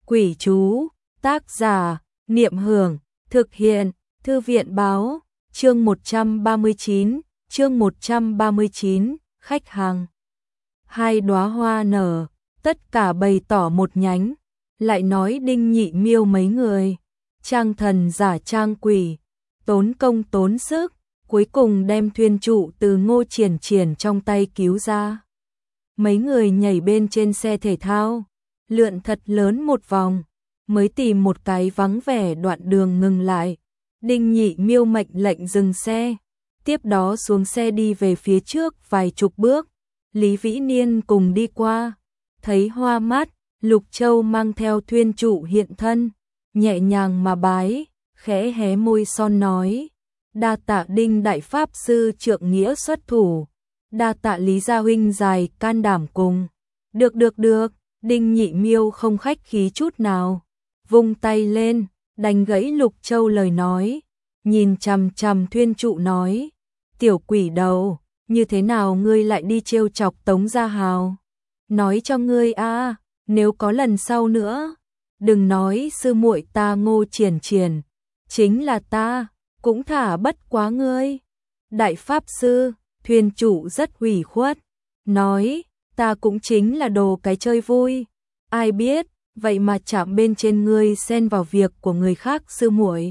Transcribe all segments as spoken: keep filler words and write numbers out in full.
Quỷ chú, tác giả, Niệm Hưởng, thực hiện, Thư viện báo, chương một trăm ba mươi chín, chương một trăm ba mươi chín, khách hàng. Hai đóa hoa nở, tất cả bày tỏ một nhánh, lại nói Đinh Nhị Miêu mấy người, trang thần giả trang quỷ, tốn công tốn sức, cuối cùng đem thuyền trụ từ Ngô Triển Triển trong tay cứu ra. Mấy người nhảy bên trên xe thể thao, lượn thật lớn một vòng, mới tìm một cái vắng vẻ đoạn đường ngừng lại. Đinh Nhị Miêu mệnh lệnh dừng xe, tiếp đó xuống xe đi về phía trước vài chục bước. Lý Vĩ Niên cùng đi qua, thấy hoa mắt, Lục Châu mang theo thuyền trụ hiện thân, nhẹ nhàng mà bái, khẽ hé môi son nói: đa tạ Đinh đại pháp sư trượng nghĩa xuất thủ, đa tạ Lý gia huynh dài can đảm cùng. Được được được, Đinh Nhị Miêu không khách khí chút nào, vung tay lên, đánh gãy Lục Châu lời nói, nhìn chằm chằm thuyền trụ nói: tiểu quỷ đầu, như thế nào ngươi lại đi trêu chọc Tống Gia Hào? Nói cho ngươi a, nếu có lần sau nữa, đừng nói sư muội ta Ngô Triển Triển, chính là ta cũng thả bất quá ngươi. Đại pháp sư, thuyền chủ rất ủy khuất, nói: ta cũng chính là đồ cái chơi vui, ai biết vậy mà chạm bên trên ngươi xen vào việc của người khác sư muội.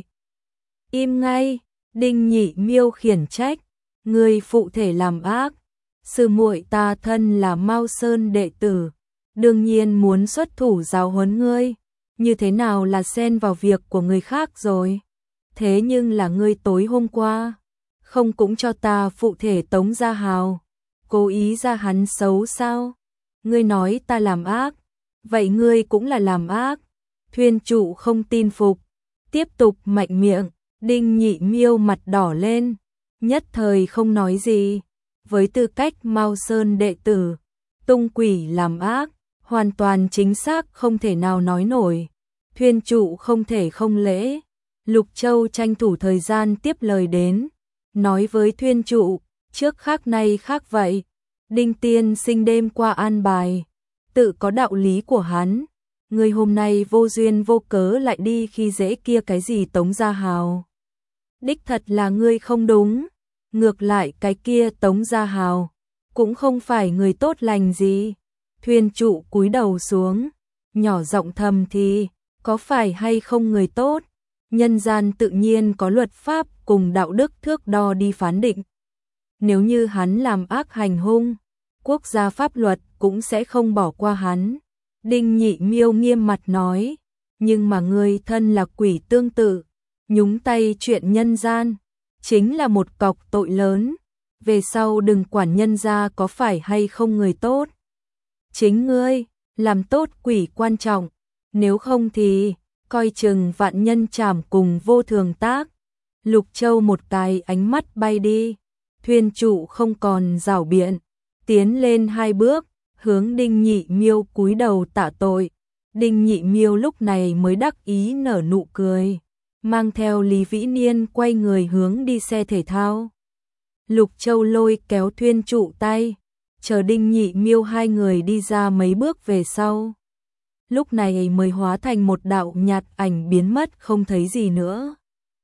Im ngay, Đinh Nhị Miêu khiển trách, ngươi phụ thể làm ác, sư muội ta thân là Mao Sơn đệ tử, đương nhiên muốn xuất thủ giáo huấn ngươi, như thế nào là xen vào việc của người khác rồi? Thế nhưng là ngươi tối hôm qua, không cũng cho ta phụ thể Tống Gia Hào, cố ý ra hắn xấu sao? Ngươi nói ta làm ác, vậy ngươi cũng là làm ác. Thuyền trụ không tin phục, tiếp tục mạnh miệng. Đinh Nhị Miêu mặt đỏ lên, nhất thời không nói gì. Với tư cách Mao Sơn đệ tử, tung quỷ làm ác, hoàn toàn chính xác không thể nào nói nổi. Thuyền trụ không thể không lễ. Lục Châu tranh thủ thời gian tiếp lời đến, nói với thuyền trụ: trước khác nay khác vậy, Đinh tiên sinh đêm qua an bài, tự có đạo lý của hắn, người hôm nay vô duyên vô cớ lại đi khi dễ kia cái gì Tống Gia Hào. Đích thật là ngươi không đúng, ngược lại cái kia Tống Gia Hào cũng không phải người tốt lành gì. Thuyền trụ cúi đầu xuống, nhỏ giọng thầm thì: có phải hay không người tốt, nhân gian tự nhiên có luật pháp cùng đạo đức thước đo đi phán định. Nếu như hắn làm ác hành hung, quốc gia pháp luật cũng sẽ không bỏ qua hắn. Đinh Nhị Miêu nghiêm mặt nói: nhưng mà ngươi thân là quỷ tương tự, nhúng tay chuyện nhân gian, chính là một cọc tội lớn, về sau đừng quản nhân gia có phải hay không người tốt. Chính ngươi, làm tốt quỷ quan trọng, nếu không thì coi chừng vạn nhân trảm cùng vô thường tác. Lục Châu một cái ánh mắt bay đi, thuyền trụ không còn giảo biện, tiến lên hai bước, hướng Đinh Nhị Miêu cúi đầu tạ tội. Đinh Nhị Miêu lúc này mới đắc ý nở nụ cười, mang theo Lý Vĩ Niên quay người hướng đi xe thể thao. Lục Châu lôi kéo thuyền trụ tay, chờ Đinh Nhị Miêu hai người đi ra mấy bước về sau. Lúc này mới hóa thành một đạo nhạt ảnh biến mất không thấy gì nữa.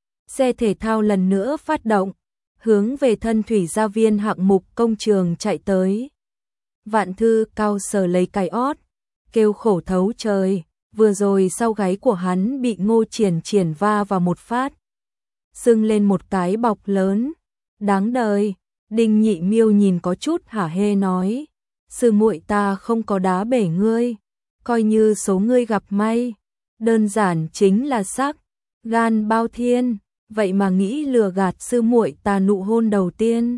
Xe thể thao lần nữa phát động, hướng về Thân Thủy Gia Viên hạng mục công trường chạy tới. Vạn Thư Cao sờ lấy cái ót, kêu khổ thấu trời, vừa rồi sau gáy của hắn bị Ngô Triển Triển va vào một phát, sưng lên một cái bọc lớn, đáng đời. Đinh Nhị Miêu nhìn có chút hả hê nói: sư muội ta không có đá bể ngươi, coi như số ngươi gặp may, đơn giản chính là sắc gan bao thiên, vậy mà nghĩ lừa gạt sư muội ta nụ hôn đầu tiên.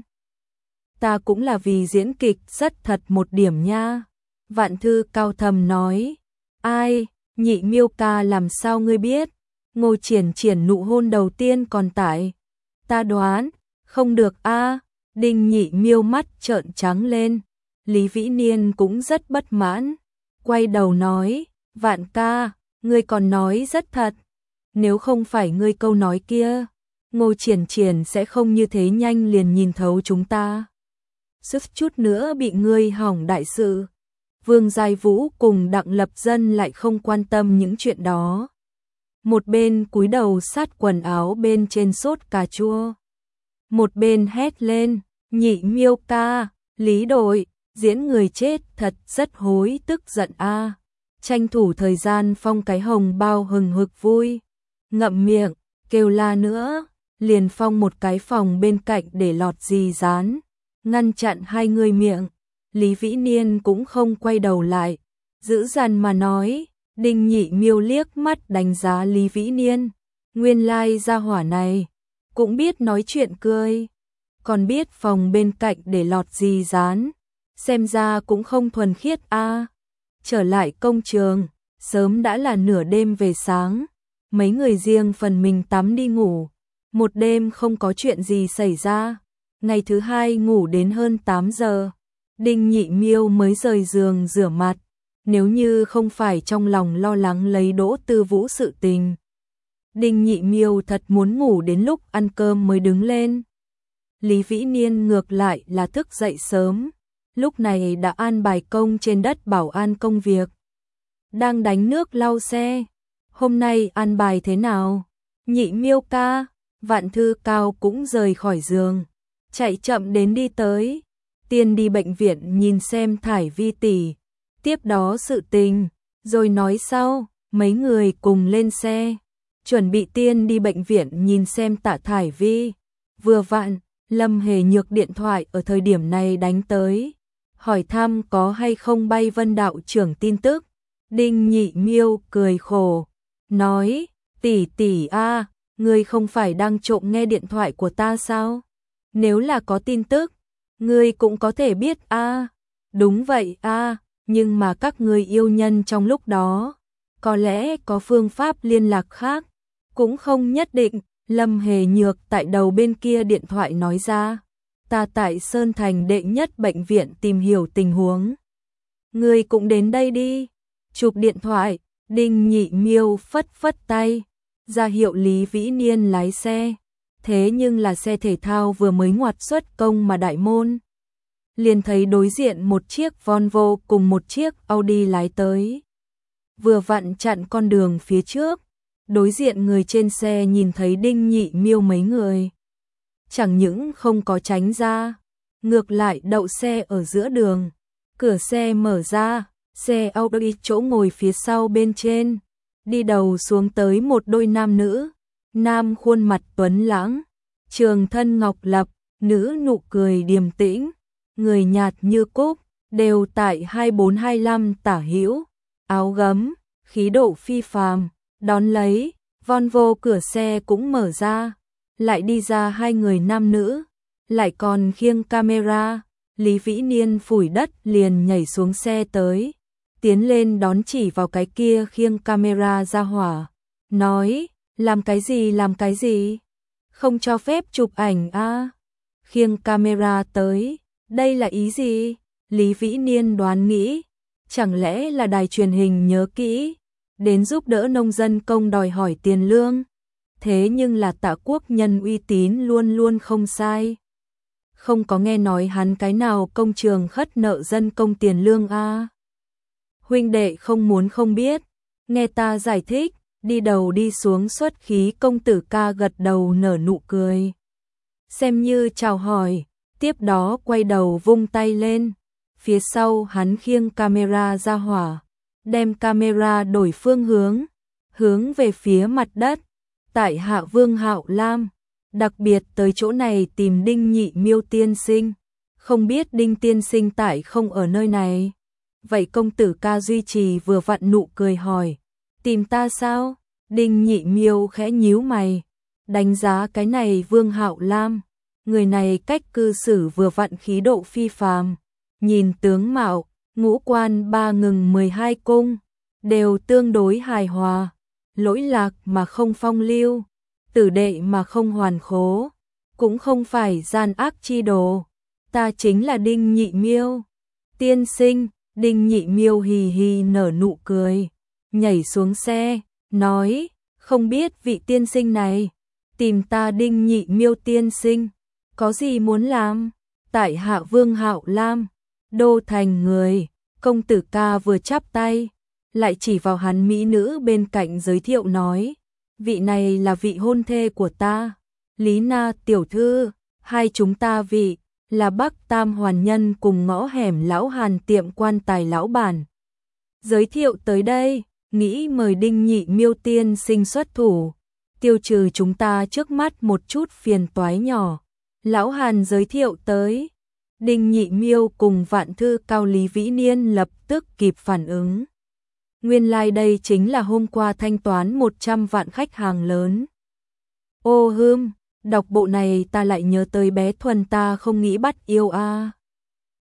Ta cũng là vì diễn kịch rất thật một điểm nha. Vạn Thư Cao thầm nói: ai, Nhị Miêu ca làm sao ngươi biết? Ngô Triển Triển nụ hôn đầu tiên còn tại. Ta đoán, không được a. Đinh Nhị Miêu mắt trợn trắng lên. Lý Vĩ Niên cũng rất bất mãn, quay đầu nói: Vạn ca, ngươi còn nói rất thật, nếu không phải ngươi câu nói kia, Ngô Triển Triển sẽ không như thế nhanh liền nhìn thấu chúng ta, suýt chút nữa bị ngươi hỏng đại sự. Vương Giai Vũ cùng Đặng Lập Dân lại không quan tâm những chuyện đó. Một bên cúi đầu sát quần áo bên trên sốt cà chua. Một bên hét lên, Nhị Miêu ca, Lý đội, diễn người chết thật rất hối tức giận a. Tranh thủ thời gian phong cái hồng bao hừng hực vui. Ngậm miệng, kêu la nữa, liền phong một cái phòng bên cạnh để lọt dì dán, ngăn chặn hai người miệng. Lý Vĩ Niên cũng không quay đầu lại, giữ dằn mà nói. Đinh Nhị Miêu liếc mắt đánh giá Lý Vĩ Niên, nguyên lai gia hỏa này cũng biết nói chuyện cười, còn biết phòng bên cạnh để lọt dì dán, xem ra cũng không thuần khiết a. À. Trở lại công trường, sớm đã là nửa đêm về sáng, mấy người riêng phần mình tắm đi ngủ, một đêm không có chuyện gì xảy ra. Ngày thứ hai ngủ đến hơn tám giờ, Đinh Nhị Miêu mới rời giường rửa mặt. Nếu như không phải trong lòng lo lắng lấy Đỗ Tư Vũ sự tình, Đinh Nhị Miêu thật muốn ngủ đến lúc ăn cơm mới đứng lên. Lý Vĩ Niên ngược lại là thức dậy sớm, lúc này đã an bài công trên đất bảo an công việc. Đang đánh nước lau xe, hôm nay an bài thế nào? Nhị Miêu ca, Vạn Thư Cao cũng rời khỏi giường, chạy chậm đến đi tới, tiên đi bệnh viện nhìn xem Thải Vi tỷ. Tiếp đó sự tình, rồi nói sau, mấy người cùng lên xe, chuẩn bị tiên đi bệnh viện nhìn xem Tạ Thải Vi. Vừa vặn, Lâm Hề Nhược điện thoại ở thời điểm này đánh tới, hỏi thăm có hay không Bay Vân đạo trưởng tin tức. Đinh Nhị Miêu cười khổ, nói, tỷ tỷ a, ngươi không phải đang trộm nghe điện thoại của ta sao? Nếu là có tin tức, ngươi cũng có thể biết a. Đúng vậy a. Nhưng mà các người yêu nhân trong lúc đó, có lẽ có phương pháp liên lạc khác, cũng không nhất định. Lâm Hề Nhược tại đầu bên kia điện thoại nói ra, ta tại Sơn Thành đệ nhất bệnh viện tìm hiểu tình huống. Người cũng đến đây đi. Chụp điện thoại, Đinh Nhị Miêu phất phất tay, ra hiệu Lý Vĩ Niên lái xe. Thế nhưng là xe thể thao vừa mới ngoặt xuất công mà đại môn, liền thấy đối diện một chiếc Volvo cùng một chiếc Audi lái tới. Vừa vặn chặn con đường phía trước, đối diện người trên xe nhìn thấy Đinh Nhị Miêu mấy người. Chẳng những không có tránh ra, ngược lại đậu xe ở giữa đường. Cửa xe mở ra, xe Audi chỗ ngồi phía sau bên trên. Đi đầu xuống tới một đôi nam nữ. Nam khuôn mặt tuấn lãng, trường thân ngọc lập, nữ nụ cười điềm tĩnh. Người nhạt như cúc, đều tại hai bốn hai lăm tả hữu, áo gấm, khí độ phi phàm, đón lấy, Volvo cửa xe cũng mở ra, lại đi ra hai người nam nữ, lại còn khiêng camera. Lý Vĩ Niên phủi đất liền nhảy xuống xe tới, tiến lên đón chỉ vào cái kia khiêng camera ra hỏa, nói, làm cái gì làm cái gì, không cho phép chụp ảnh a. À? Khiêng camera tới. Đây là ý gì? Lý Vĩ Niên đoán nghĩ, chẳng lẽ là đài truyền hình nhớ kỹ, đến giúp đỡ nông dân công đòi hỏi tiền lương. Thế nhưng là Tạ Quốc Nhân uy tín luôn luôn không sai. Không có nghe nói hắn cái nào công trường khất nợ dân công tiền lương a. À? Huynh đệ không muốn không biết, nghe ta giải thích. Đi đầu đi xuống xuất khí công tử ca gật đầu nở nụ cười, xem như chào hỏi. Tiếp đó quay đầu vung tay lên, phía sau hắn khiêng camera ra hỏa, đem camera đổi phương hướng, hướng về phía mặt đất. Tại hạ Vương Hạo Lam, đặc biệt tới chỗ này tìm Đinh Nhị Miêu tiên sinh, không biết Đinh tiên sinh tại không ở nơi này. Vậy công tử ca duy trì vừa vặn nụ cười hỏi, tìm ta sao? Đinh Nhị Miêu khẽ nhíu mày, đánh giá cái này Vương Hạo Lam. Người này cách cư xử vừa vặn khí độ phi phàm, nhìn tướng mạo, ngũ quan ba ngừng mười hai cung, đều tương đối hài hòa, lỗi lạc mà không phong lưu, tử đệ mà không hoàn khố, cũng không phải gian ác chi đồ. Ta chính là Đinh Nhị Miêu. Tiên sinh, Đinh Nhị Miêu hì hì nở nụ cười, nhảy xuống xe, nói, không biết vị tiên sinh này, tìm ta Đinh Nhị Miêu tiên sinh. Có gì muốn làm? Tại hạ Vương Hạo Lam, đô thành người, Công tử ca vừa chắp tay, lại chỉ vào hắn mỹ nữ bên cạnh giới thiệu nói, vị này là vị hôn thê của ta, Lý Na tiểu thư, hai chúng ta vị là Bắc Tam hoàn nhân cùng ngõ hẻm lão Hàn tiệm quan tài lão bản. Giới thiệu tới đây, nghĩ mời Đinh Nhị Miêu tiên sinh xuất thủ, tiêu trừ chúng ta trước mắt một chút phiền toái nhỏ. Lão Hàn giới thiệu tới, Đinh Nhị Miêu cùng vạn thư cao Lý Vĩ Niên lập tức kịp phản ứng. Nguyên lai like đây chính là hôm qua thanh toán một trăm vạn khách hàng lớn. Ô hưm, đọc bộ này ta lại nhớ tới bé Thuần ta không nghĩ bắt yêu a. À.